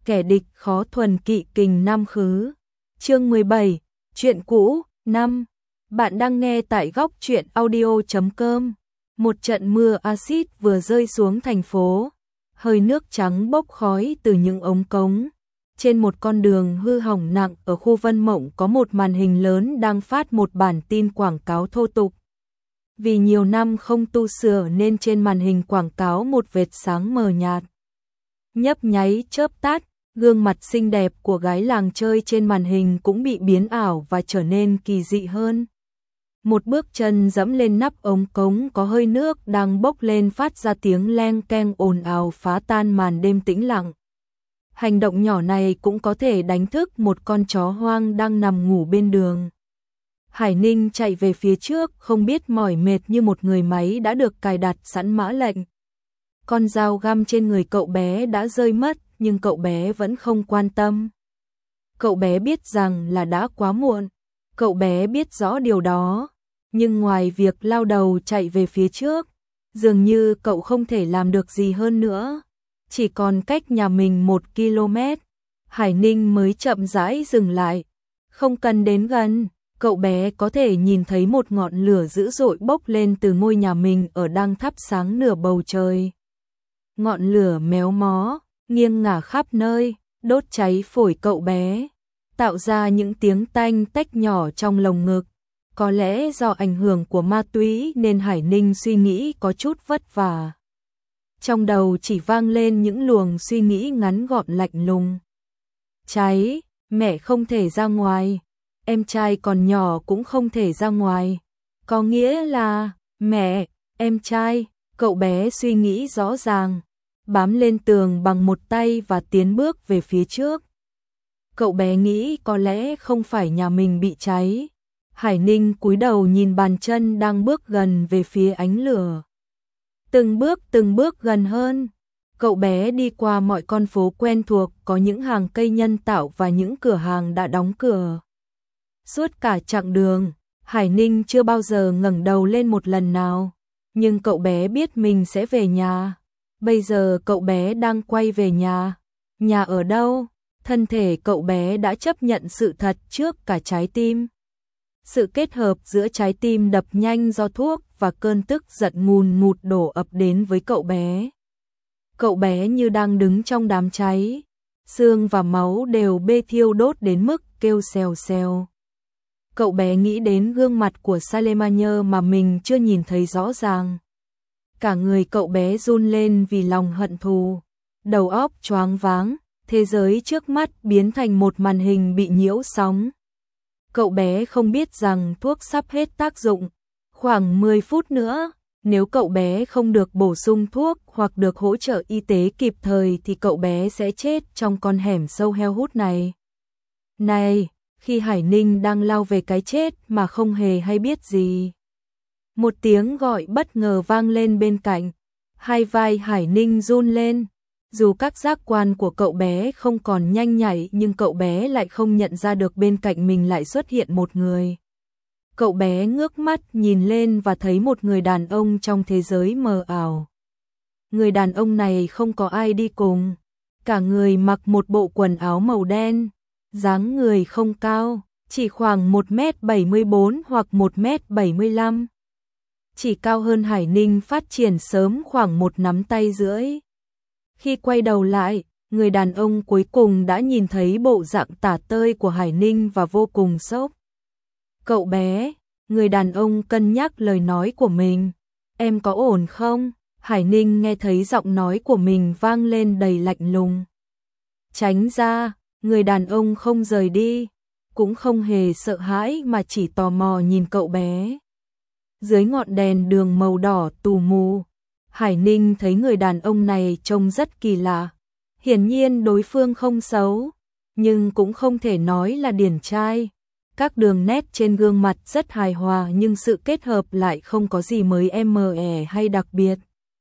kẻ địch khó thuần kỵ kình năm khứ. Chương 17, chuyện cũ, 5. Bạn đang nghe tại góc truyện audio.com. Một trận mưa axit vừa rơi xuống thành phố. Hơi nước trắng bốc khói từ những ống cống. Trên một con đường hư hỏng nặng ở khu Vân Mộng có một màn hình lớn đang phát một bản tin quảng cáo thô tục. Vì nhiều năm không tu sửa nên trên màn hình quảng cáo một vệt sáng mờ nhạt. Nhấp nháy chớp tắt, gương mặt xinh đẹp của gái làng chơi trên màn hình cũng bị biến ảo và trở nên kỳ dị hơn. Một bước chân dẫm lên nắp ống cống có hơi nước đang bốc lên phát ra tiếng leng keng ồn ào phá tan màn đêm tĩnh lặng. Hành động nhỏ này cũng có thể đánh thức một con chó hoang đang nằm ngủ bên đường. Hải Ninh chạy về phía trước không biết mỏi mệt như một người máy đã được cài đặt sẵn mã lệnh. Con dao găm trên người cậu bé đã rơi mất nhưng cậu bé vẫn không quan tâm. Cậu bé biết rằng là đã quá muộn. Cậu bé biết rõ điều đó. Nhưng ngoài việc lao đầu chạy về phía trước, dường như cậu không thể làm được gì hơn nữa. Chỉ còn cách nhà mình 1 km. Hải Ninh mới chậm rãi dừng lại. Không cần đến gần. Cậu bé có thể nhìn thấy một ngọn lửa dữ dội bốc lên từ ngôi nhà mình ở đang thắp sáng nửa bầu trời. Ngọn lửa méo mó, nghiêng ngả khắp nơi, đốt cháy phổi cậu bé, tạo ra những tiếng tanh tách nhỏ trong lồng ngực. Có lẽ do ảnh hưởng của ma túy nên Hải Ninh suy nghĩ có chút vất vả. Trong đầu chỉ vang lên những luồng suy nghĩ ngắn gọn lạnh lùng. Cháy, mẹ không thể ra ngoài. Em trai còn nhỏ cũng không thể ra ngoài. Có nghĩa là, mẹ, em trai, cậu bé suy nghĩ rõ ràng, bám lên tường bằng một tay và tiến bước về phía trước. Cậu bé nghĩ có lẽ không phải nhà mình bị cháy. Hải Ninh cúi đầu nhìn bàn chân đang bước gần về phía ánh lửa. Từng bước gần hơn. Cậu bé đi qua mọi con phố quen thuộc có những hàng cây nhân tạo và những cửa hàng đã đóng cửa. Suốt cả chặng đường, Hải Ninh chưa bao giờ ngẩng đầu lên một lần nào, nhưng cậu bé biết mình sẽ về nhà. Bây giờ cậu bé đang quay về nhà. Nhà ở đâu? Thân thể cậu bé đã chấp nhận sự thật trước cả trái tim. Sự kết hợp giữa trái tim đập nhanh do thuốc và cơn tức giận ngùn ngụt đổ ập đến với cậu bé. Cậu bé như đang đứng trong đám cháy, xương và máu đều bê thiêu đốt đến mức kêu xèo xèo. Cậu bé nghĩ đến gương mặt của Salemania mà mình chưa nhìn thấy rõ ràng. Cả người cậu bé run lên vì lòng hận thù. Đầu óc choáng váng, thế giới trước mắt biến thành một màn hình bị nhiễu sóng. Cậu bé không biết rằng thuốc sắp hết tác dụng. Khoảng 10 phút nữa, nếu cậu bé không được bổ sung thuốc hoặc được hỗ trợ y tế kịp thời thì cậu bé sẽ chết trong con hẻm sâu heo hút này. Này! Khi Hải Ninh đang lao về cái chết mà không hề hay biết gì. Một tiếng gọi bất ngờ vang lên bên cạnh. Hai vai Hải Ninh run lên. Dù các giác quan của cậu bé không còn nhanh nhạy nhưng cậu bé lại không nhận ra được bên cạnh mình lại xuất hiện một người. Cậu bé ngước mắt nhìn lên và thấy một người đàn ông trong thế giới mờ ảo. Người đàn ông này không có ai đi cùng. Cả người mặc một bộ quần áo màu đen. Dáng người không cao, chỉ khoảng 1m74 hoặc 1m75. Chỉ cao hơn Hải Ninh phát triển sớm khoảng một nắm tay rưỡi. Khi quay đầu lại, người đàn ông cuối cùng đã nhìn thấy bộ dạng tả tơi của Hải Ninh và vô cùng sốc. Cậu bé, người đàn ông cân nhắc lời nói của mình. Em có ổn không? Hải Ninh nghe thấy giọng nói của mình vang lên đầy lạnh lùng. Tránh ra. Người đàn ông không rời đi, cũng không hề sợ hãi mà chỉ tò mò nhìn cậu bé. Dưới ngọn đèn đường màu đỏ tù mù, Hải Ninh thấy người đàn ông này trông rất kỳ lạ. Hiển nhiên đối phương không xấu, nhưng cũng không thể nói là điển trai. Các đường nét trên gương mặt rất hài hòa nhưng sự kết hợp lại không có gì mới mẻ hay đặc biệt.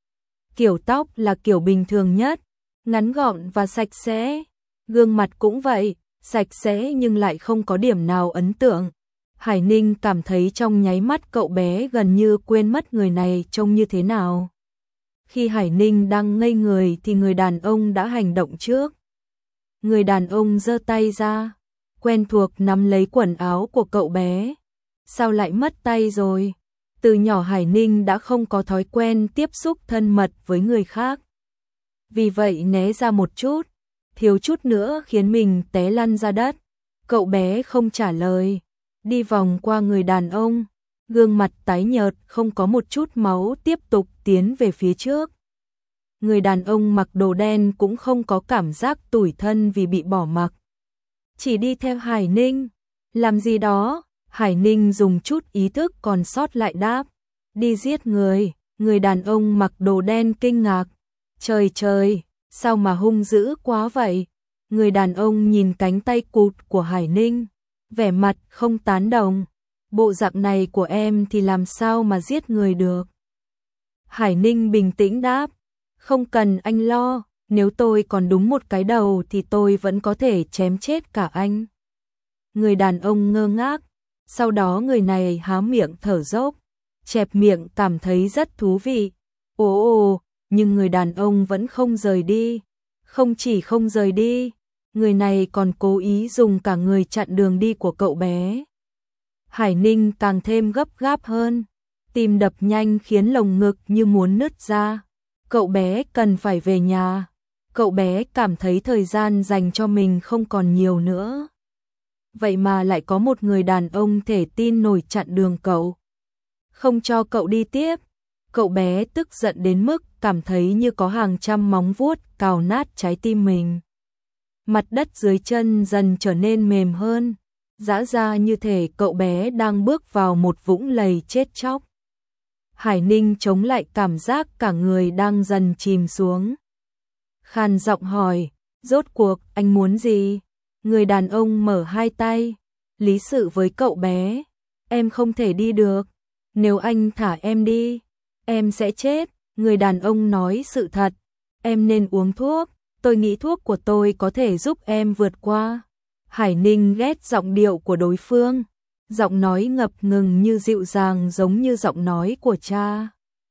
Kiểu tóc là kiểu bình thường nhất, ngắn gọn và sạch sẽ. Gương mặt cũng vậy, sạch sẽ nhưng lại không có điểm nào ấn tượng. Hải Ninh cảm thấy trong nháy mắt cậu bé gần như quên mất người này trông như thế nào. Khi Hải Ninh đang ngây người thì người đàn ông đã hành động trước. Người đàn ông giơ tay ra, quen thuộc nắm lấy quần áo của cậu bé. Sao lại mất tay rồi? Từ nhỏ Hải Ninh đã không có thói quen tiếp xúc thân mật với người khác. Vì vậy né ra một chút, thiếu chút nữa khiến mình té lăn ra đất. Cậu bé không trả lời, đi vòng qua người đàn ông, gương mặt tái nhợt không có một chút máu tiếp tục tiến về phía trước. Người đàn ông mặc đồ đen cũng không có cảm giác tủi thân vì bị bỏ mặc. Chỉ đi theo Hải Ninh. Làm gì đó? Hải Ninh dùng chút ý thức còn sót lại đáp. Đi giết người. Người đàn ông mặc đồ đen kinh ngạc. Trời trời, sao mà hung dữ quá vậy? Người đàn ông nhìn cánh tay cụt của Hải Ninh, vẻ mặt không tán đồng. Bộ dạng này của em thì làm sao mà giết người được? Hải Ninh bình tĩnh đáp. Không cần anh lo, nếu tôi còn đúng một cái đầu thì tôi vẫn có thể chém chết cả anh. Người đàn ông ngơ ngác, sau đó người này há miệng thở dốc, chẹp miệng cảm thấy rất thú vị. Ồ, nhưng người đàn ông vẫn không rời đi. Không chỉ không rời đi, người này còn cố ý dùng cả người chặn đường đi của cậu bé. Hải Ninh càng thêm gấp gáp hơn, tim đập nhanh khiến lồng ngực như muốn nứt ra. Cậu bé cần phải về nhà. Cậu bé cảm thấy thời gian dành cho mình không còn nhiều nữa. Vậy mà lại có một người đàn ông thể tin nổi chặn đường cậu, không cho cậu đi tiếp. Cậu bé tức giận đến mức cảm thấy như có hàng trăm móng vuốt cào nát trái tim mình. Mặt đất dưới chân dần trở nên mềm hơn, giã ra như thể cậu bé đang bước vào một vũng lầy chết chóc. Hải Ninh chống lại cảm giác cả người đang dần chìm xuống. Khàn giọng hỏi, rốt cuộc anh muốn gì? Người đàn ông mở hai tay, lý sự với cậu bé. Em không thể đi được. Nếu anh thả em đi, em sẽ chết. Người đàn ông nói sự thật. Em nên uống thuốc. Tôi nghĩ thuốc của tôi có thể giúp em vượt qua. Hải Ninh ghét giọng điệu của đối phương. Giọng nói ngập ngừng như dịu dàng giống như giọng nói của cha.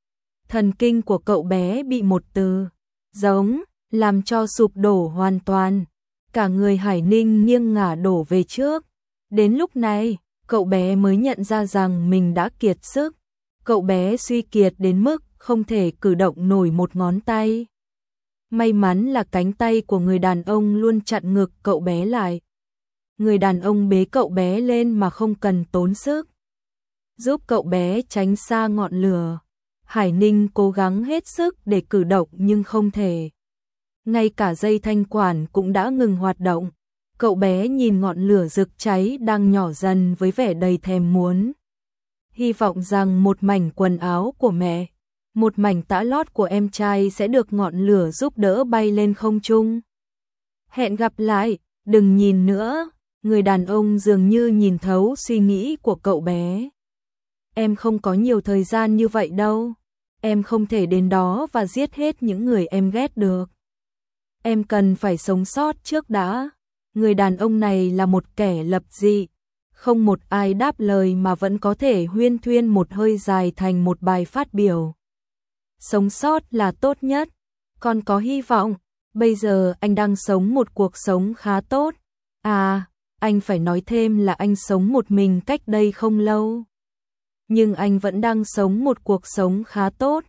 Thần kinh của cậu bé bị một từ, giống, làm cho sụp đổ hoàn toàn. Cả người Hải Ninh nghiêng ngả đổ về trước. Đến lúc này, cậu bé mới nhận ra rằng mình đã kiệt sức. Cậu bé suy kiệt đến mức không thể cử động nổi một ngón tay. May mắn là cánh tay của người đàn ông luôn chặn ngực cậu bé lại. Người đàn ông bế cậu bé lên mà không cần tốn sức, giúp cậu bé tránh xa ngọn lửa. Hải Ninh cố gắng hết sức để cử động nhưng không thể. Ngay cả dây thanh quản cũng đã ngừng hoạt động. Cậu bé nhìn ngọn lửa rực cháy đang nhỏ dần với vẻ đầy thèm muốn. Hy vọng rằng một mảnh quần áo của mẹ, một mảnh tã lót của em trai sẽ được ngọn lửa giúp đỡ bay lên không trung. Hẹn gặp lại, đừng nhìn nữa. Người đàn ông dường như nhìn thấu suy nghĩ của cậu bé. Em không có nhiều thời gian như vậy đâu. Em không thể đến đó và giết hết những người em ghét được. Em cần phải sống sót trước đã. Người đàn ông này là một kẻ lập dị. Không một ai đáp lời mà vẫn có thể huyên thuyên một hơi dài thành một bài phát biểu. Sống sót là tốt nhất. Còn có hy vọng. Bây giờ anh đang sống một cuộc sống khá tốt. À, anh phải nói thêm là anh sống một mình cách đây không lâu. Nhưng anh vẫn đang sống một cuộc sống khá tốt.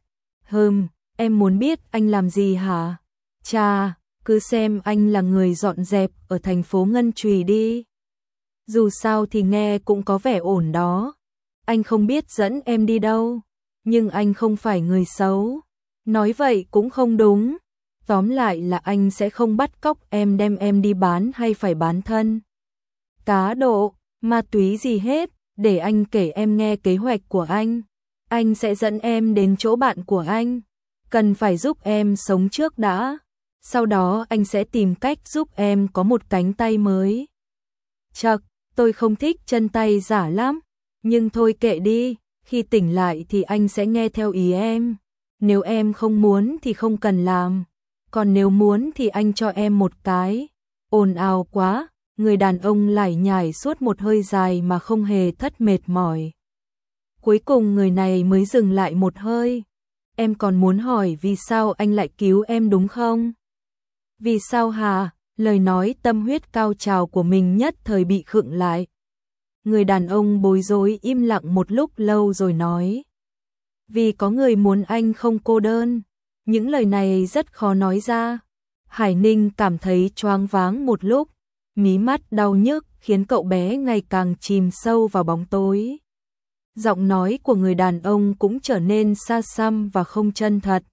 Em muốn biết anh làm gì hả? Chà, cứ xem anh là người dọn dẹp ở thành phố Ngân Chùy đi. Dù sao thì nghe cũng có vẻ ổn đó. Anh không biết dẫn em đi đâu, nhưng anh không phải người xấu. Nói vậy cũng không đúng. Tóm lại là anh sẽ không bắt cóc em đem em đi bán hay phải bán thân, cá độ, ma túy gì hết. Để anh kể em nghe kế hoạch của anh. Anh sẽ dẫn em đến chỗ bạn của anh. Cần phải giúp em sống trước đã. Sau đó anh sẽ tìm cách giúp em có một cánh tay mới. Chậc, tôi không thích chân tay giả lắm. Nhưng thôi kệ đi, khi tỉnh lại thì anh sẽ nghe theo ý em. Nếu em không muốn thì không cần làm. Còn nếu muốn thì anh cho em một cái. Ồn ào quá. Người đàn ông lải nhải suốt một hơi dài mà không hề thất mệt mỏi. Cuối cùng người này mới dừng lại một hơi. Em còn muốn hỏi vì sao anh lại cứu em đúng không? Vì sao hả? lời nói tâm huyết cao trào của mình nhất thời bị khựng lại. Người đàn ông bối rối im lặng một lúc lâu rồi nói. Vì có người muốn anh không cô đơn. Những lời này rất khó nói ra. Hải Ninh cảm thấy choáng váng một lúc, mí mắt đau nhức khiến cậu bé ngày càng chìm sâu vào bóng tối. Giọng nói của người đàn ông cũng trở nên xa xăm và không chân thật.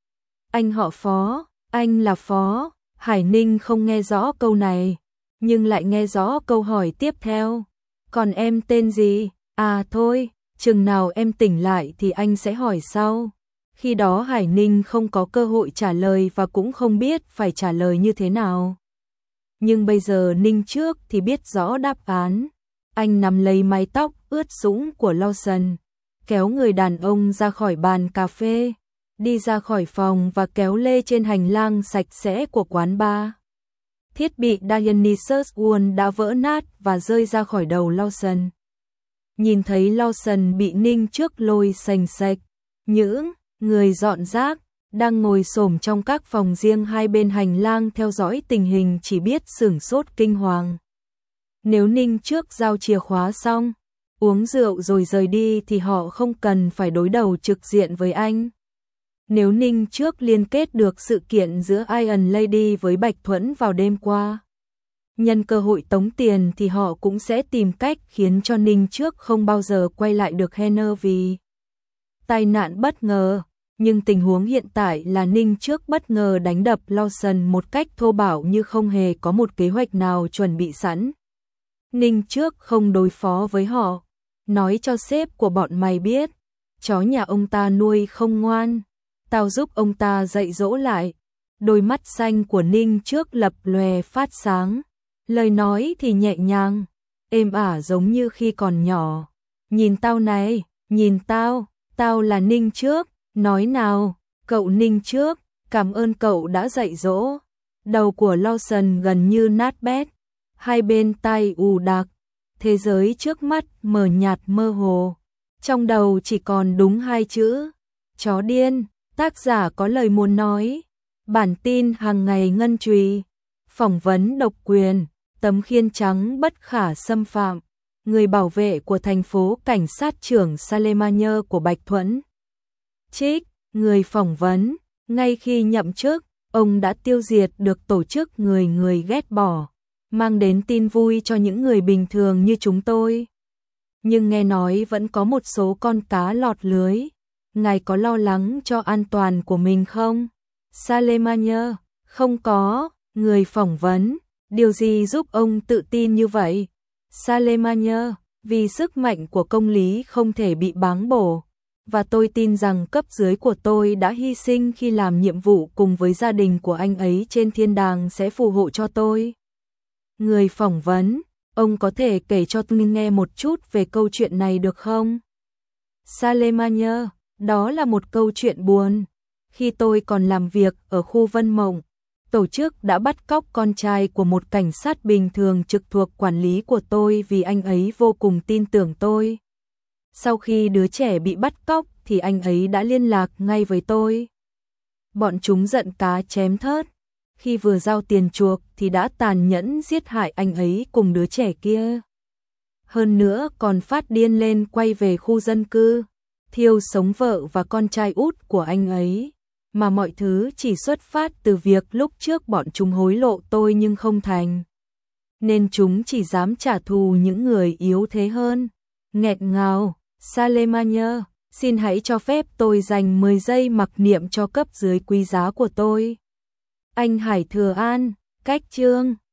Anh họ Phó, anh là Phó. Hải Ninh không nghe rõ câu này, nhưng lại nghe rõ câu hỏi tiếp theo. Còn em tên gì? À thôi, chừng nào em tỉnh lại thì anh sẽ hỏi sau. Khi đó Hải Ninh không có cơ hội trả lời và cũng không biết phải trả lời như thế nào. Nhưng bây giờ Ninh Trước thì biết rõ đáp án. Anh nắm lấy mái tóc ướt sũng của Lawson, kéo người đàn ông ra khỏi bàn cà phê, đi ra khỏi phòng và kéo lê trên hành lang sạch sẽ của quán bar. Thiết bị Dionysus World đã vỡ nát và rơi ra khỏi đầu Lawson. Nhìn thấy Lawson bị Ninh Trước lôi xành xạch, những người dọn rác đang ngồi xổm trong các phòng riêng hai bên hành lang theo dõi tình hình chỉ biết sửng sốt kinh hoàng. Nếu Ninh Trước giao chìa khóa xong, uống rượu rồi rời đi thì họ không cần phải đối đầu trực diện với anh. Nếu Ninh Trước liên kết được sự kiện giữa Iron Lady với Bạch Thuẫn vào đêm qua, nhân cơ hội tống tiền thì họ cũng sẽ tìm cách khiến cho Ninh Trước không bao giờ quay lại được Henner vì tai nạn bất ngờ. Nhưng tình huống hiện tại là Ninh Trước bất ngờ đánh đập Lawson một cách thô bạo như không hề có một kế hoạch nào chuẩn bị sẵn. Ninh Trước không đối phó với họ, nói cho sếp của bọn mày biết, chó nhà ông ta nuôi không ngoan, tao giúp ông ta dạy dỗ lại. Đôi mắt xanh của Ninh Trước lập lòe phát sáng, lời nói thì nhẹ nhàng, êm ả giống như khi còn nhỏ. Nhìn tao này, nhìn tao, tao là Ninh Trước, nói nào, cậu Ninh Trước, cảm ơn cậu đã dạy dỗ. Đầu của Lawson gần như nát bét, hai bên tai ù đặc, thế giới trước mắt mờ nhạt mơ hồ. Trong đầu chỉ còn đúng hai chữ, chó điên. Tác giả có lời muốn nói. Bản tin hàng ngày ngân chùy, phỏng vấn độc quyền, tấm khiên trắng bất khả xâm phạm, người bảo vệ của thành phố cảnh sát trưởng Salemania của Bạch Thuẫn. Trích, người phỏng vấn, ngay khi nhậm chức, ông đã tiêu diệt được tổ chức người ghét bỏ, mang đến tin vui cho những người bình thường như chúng tôi. Nhưng nghe nói vẫn có một số con cá lọt lưới. Ngài có lo lắng cho an toàn của mình không? Salemania, không có. Người phỏng vấn, điều gì giúp ông tự tin như vậy? Salemania, vì sức mạnh của công lý không thể bị báng bổ, và tôi tin rằng cấp dưới của tôi đã hy sinh khi làm nhiệm vụ cùng với gia đình của anh ấy trên thiên đàng sẽ phù hộ cho tôi. Người phỏng vấn, ông có thể kể cho tôi nghe một chút về câu chuyện này được không? Salemania, đó là một câu chuyện buồn. Khi tôi còn làm việc ở khu Vân Mộng, tổ chức đã bắt cóc con trai của một cảnh sát bình thường trực thuộc quản lý của tôi vì anh ấy vô cùng tin tưởng tôi. Sau khi đứa trẻ bị bắt cóc thì anh ấy đã liên lạc ngay với tôi. Bọn chúng giận cá chém thớt. Khi vừa giao tiền chuộc thì đã tàn nhẫn giết hại anh ấy cùng đứa trẻ kia. Hơn nữa còn phát điên lên quay về khu dân cư, thiêu sống vợ và con trai út của anh ấy. Mà mọi thứ chỉ xuất phát từ việc lúc trước bọn chúng hối lộ tôi nhưng không thành. Nên chúng chỉ dám trả thù những người yếu thế hơn. Nghẹt ngào, Salemania, xin hãy cho phép tôi dành 10 giây mặc niệm cho cấp dưới quý giá của tôi. Anh Hải Thừa An, cách chương